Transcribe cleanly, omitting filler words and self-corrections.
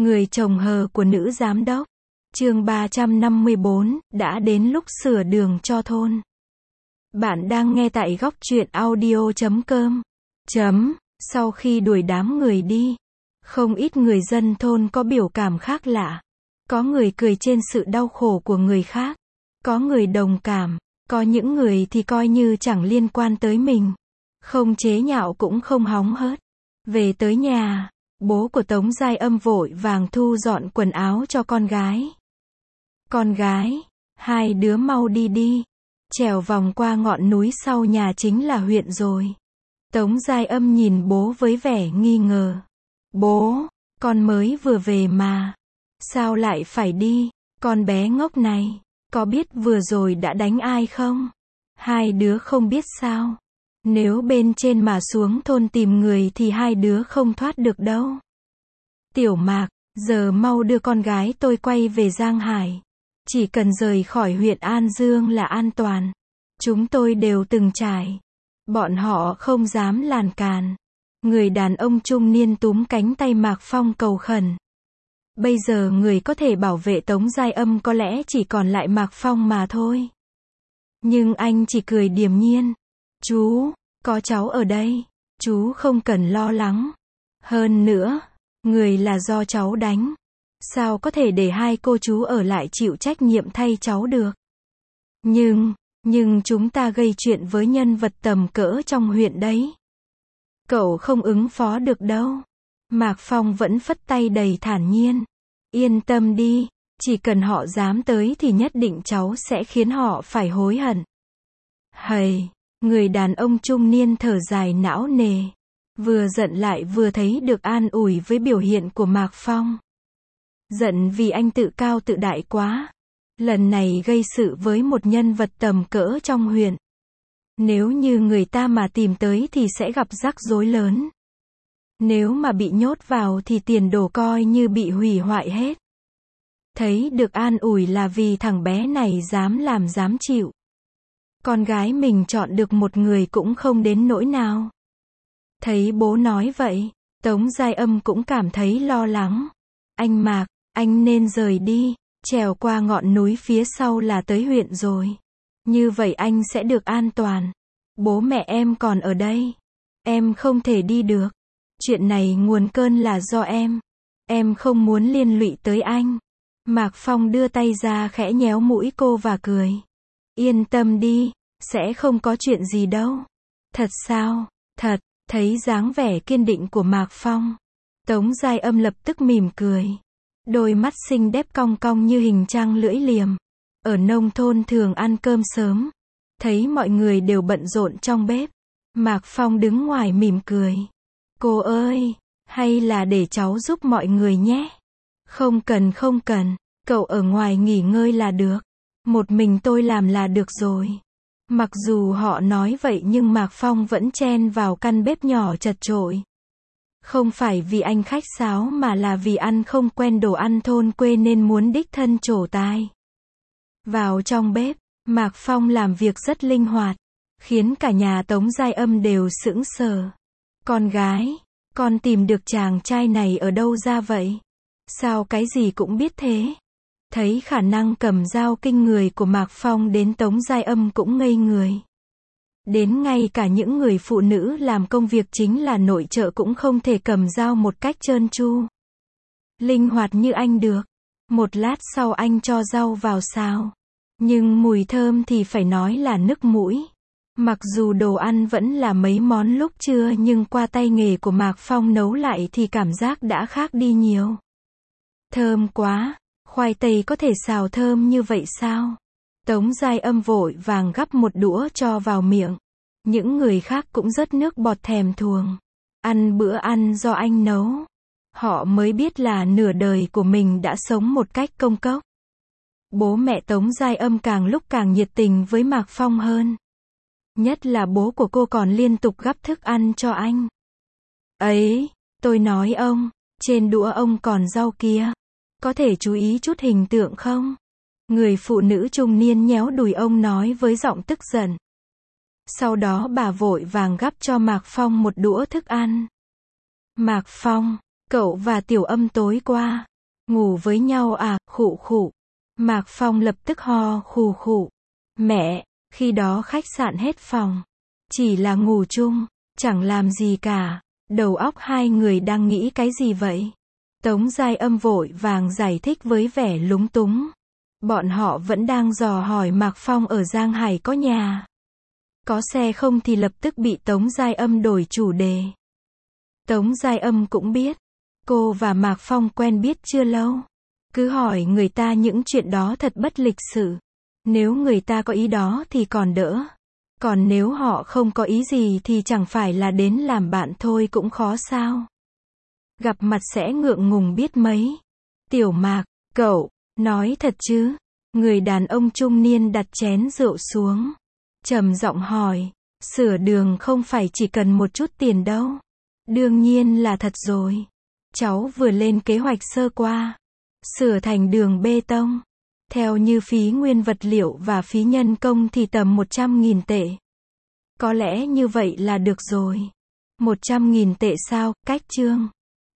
Người chồng hờ của nữ giám đốc. Chương 354, đã đến lúc sửa đường cho thôn. Bạn đang nghe tại góc truyện audio.com. Sau khi đuổi đám người đi, không ít người dân thôn có biểu cảm khác lạ. Có người cười trên sự đau khổ của người khác. Có người đồng cảm. Có những người thì coi như chẳng liên quan tới mình. Không chế nhạo cũng không hóng hớt. Về tới nhà, bố của Tống Giai Âm vội vàng thu dọn quần áo cho con gái. Con gái, hai đứa mau đi đi. Trèo vòng qua ngọn núi sau nhà chính là huyện rồi. Tống Giai Âm nhìn bố với vẻ nghi ngờ. Bố, con mới vừa về mà. Sao lại phải đi? Con bé ngốc này, có biết vừa rồi đã đánh ai không? Hai đứa không biết sao? Nếu bên trên mà xuống thôn tìm người thì hai đứa không thoát được đâu. Tiểu Mạc, giờ mau đưa con gái tôi quay về Giang Hải. Chỉ cần rời khỏi huyện An Dương là an toàn. Chúng tôi đều từng trải. Bọn họ không dám làn càn. Người đàn ông trung niên túm cánh tay Mạc Phong cầu khẩn. Bây giờ người có thể bảo vệ Tống Giai Âm có lẽ chỉ còn lại Mạc Phong mà thôi. Nhưng anh chỉ cười điềm nhiên. Chú, có cháu ở đây. Chú không cần lo lắng. Hơn nữa, người là do cháu đánh. Sao có thể để hai cô chú ở lại chịu trách nhiệm thay cháu được? Nhưng chúng ta gây chuyện với nhân vật tầm cỡ trong huyện đấy. Cậu không ứng phó được đâu. Mạc Phong vẫn phất tay đầy thản nhiên. Yên tâm đi, chỉ cần họ dám tới thì nhất định cháu sẽ khiến họ phải hối hận. Hầy, người đàn ông trung niên thở dài não nề. Vừa giận lại vừa thấy được an ủi với biểu hiện của Mạc Phong. Giận vì anh tự cao tự đại quá. Lần này gây sự với một nhân vật tầm cỡ trong huyện. Nếu như người ta mà tìm tới thì sẽ gặp rắc rối lớn. Nếu mà bị nhốt vào thì tiền đồ coi như bị hủy hoại hết. Thấy được an ủi là vì thằng bé này dám làm dám chịu. Con gái mình chọn được một người cũng không đến nỗi nào. Thấy bố nói vậy, Tống Giai Âm cũng cảm thấy lo lắng. Anh Mạc, anh nên rời đi, trèo qua ngọn núi phía sau là tới huyện rồi. Như vậy anh sẽ được an toàn. Bố mẹ em còn ở đây. Em không thể đi được. Chuyện này nguồn cơn là do em. Em không muốn liên lụy tới anh. Mạc Phong đưa tay ra khẽ nhéo mũi cô và cười. Yên tâm đi, sẽ không có chuyện gì đâu. Thật sao? Thật. Thấy dáng vẻ kiên định của Mạc Phong, Tống Giai Âm lập tức mỉm cười. Đôi mắt xinh đẹp cong cong như hình trăng lưỡi liềm. Ở nông thôn thường ăn cơm sớm. Thấy mọi người đều bận rộn trong bếp. Mạc Phong đứng ngoài mỉm cười. Cô ơi, hay là để cháu giúp mọi người nhé. Không cần, cậu ở ngoài nghỉ ngơi là được. Một mình tôi làm là được rồi. Mặc dù họ nói vậy nhưng Mạc Phong vẫn chen vào căn bếp nhỏ chật chội. Không phải vì anh khách sáo mà là vì ăn không quen đồ ăn thôn quê nên muốn đích thân trổ tài. Vào trong bếp, Mạc Phong làm việc rất linh hoạt, khiến cả nhà Tống Giai Âm đều sững sờ. Con gái, con tìm được chàng trai này ở đâu ra vậy? Sao cái gì cũng biết thế? Thấy khả năng cầm dao kinh người của Mạc Phong đến Tống Giai Âm cũng ngây người. Đến ngay cả những người phụ nữ làm công việc chính là nội trợ cũng không thể cầm dao một cách trơn tru. Linh hoạt như anh được. Một lát sau anh cho rau vào xào. Nhưng mùi thơm thì phải nói là nức mũi. Mặc dù đồ ăn vẫn là mấy món lúc trưa nhưng qua tay nghề của Mạc Phong nấu lại thì cảm giác đã khác đi nhiều. Thơm quá. Khoai tây có thể xào thơm như vậy sao? Tống Giai Âm vội vàng gắp một đũa cho vào miệng. Những người khác cũng rớt nước bọt thèm thuồng. Ăn bữa ăn do anh nấu. Họ mới biết là nửa đời của mình đã sống một cách công cốc. Bố mẹ Tống Giai Âm càng lúc càng nhiệt tình với Mạc Phong hơn. Nhất là bố của cô còn liên tục gắp thức ăn cho anh. Ấy, tôi nói ông, trên đũa ông còn rau kia. Có thể chú ý chút hình tượng không? Người phụ nữ trung niên nhéo đùi ông nói với giọng tức giận. Sau đó bà vội vàng gắp cho Mạc Phong một đũa thức ăn. Mạc Phong, cậu và Tiểu Âm tối qua Ngủ với nhau à, khụ khụ. Mạc Phong lập tức ho khù khụ. Mẹ, khi đó khách sạn hết phòng. Chỉ là ngủ chung, chẳng làm gì cả. Đầu óc hai người đang nghĩ cái gì vậy? Tống Giai Âm vội vàng giải thích với vẻ lúng túng. Bọn họ vẫn đang dò hỏi Mạc Phong ở Giang Hải có nhà, có xe không thì lập tức bị Tống Giai Âm đổi chủ đề. Tống Giai Âm cũng biết, cô và Mạc Phong quen biết chưa lâu. Cứ hỏi người ta những chuyện đó thật bất lịch sự. Nếu người ta có ý đó thì còn đỡ. Còn nếu họ không có ý gì thì chẳng phải là đến làm bạn thôi cũng khó sao. Gặp mặt sẽ ngượng ngùng biết mấy. Tiểu Mạc, cậu, nói thật chứ? Người đàn ông trung niên đặt chén rượu xuống, trầm giọng hỏi, sửa đường không phải chỉ cần một chút tiền đâu. Đương nhiên là thật rồi. Cháu vừa lên kế hoạch sơ qua, sửa thành đường bê tông. Theo như phí nguyên vật liệu và phí nhân công thì tầm 100.000 tệ. Có lẽ như vậy là được rồi. 100.000 tệ sao, cách Trương?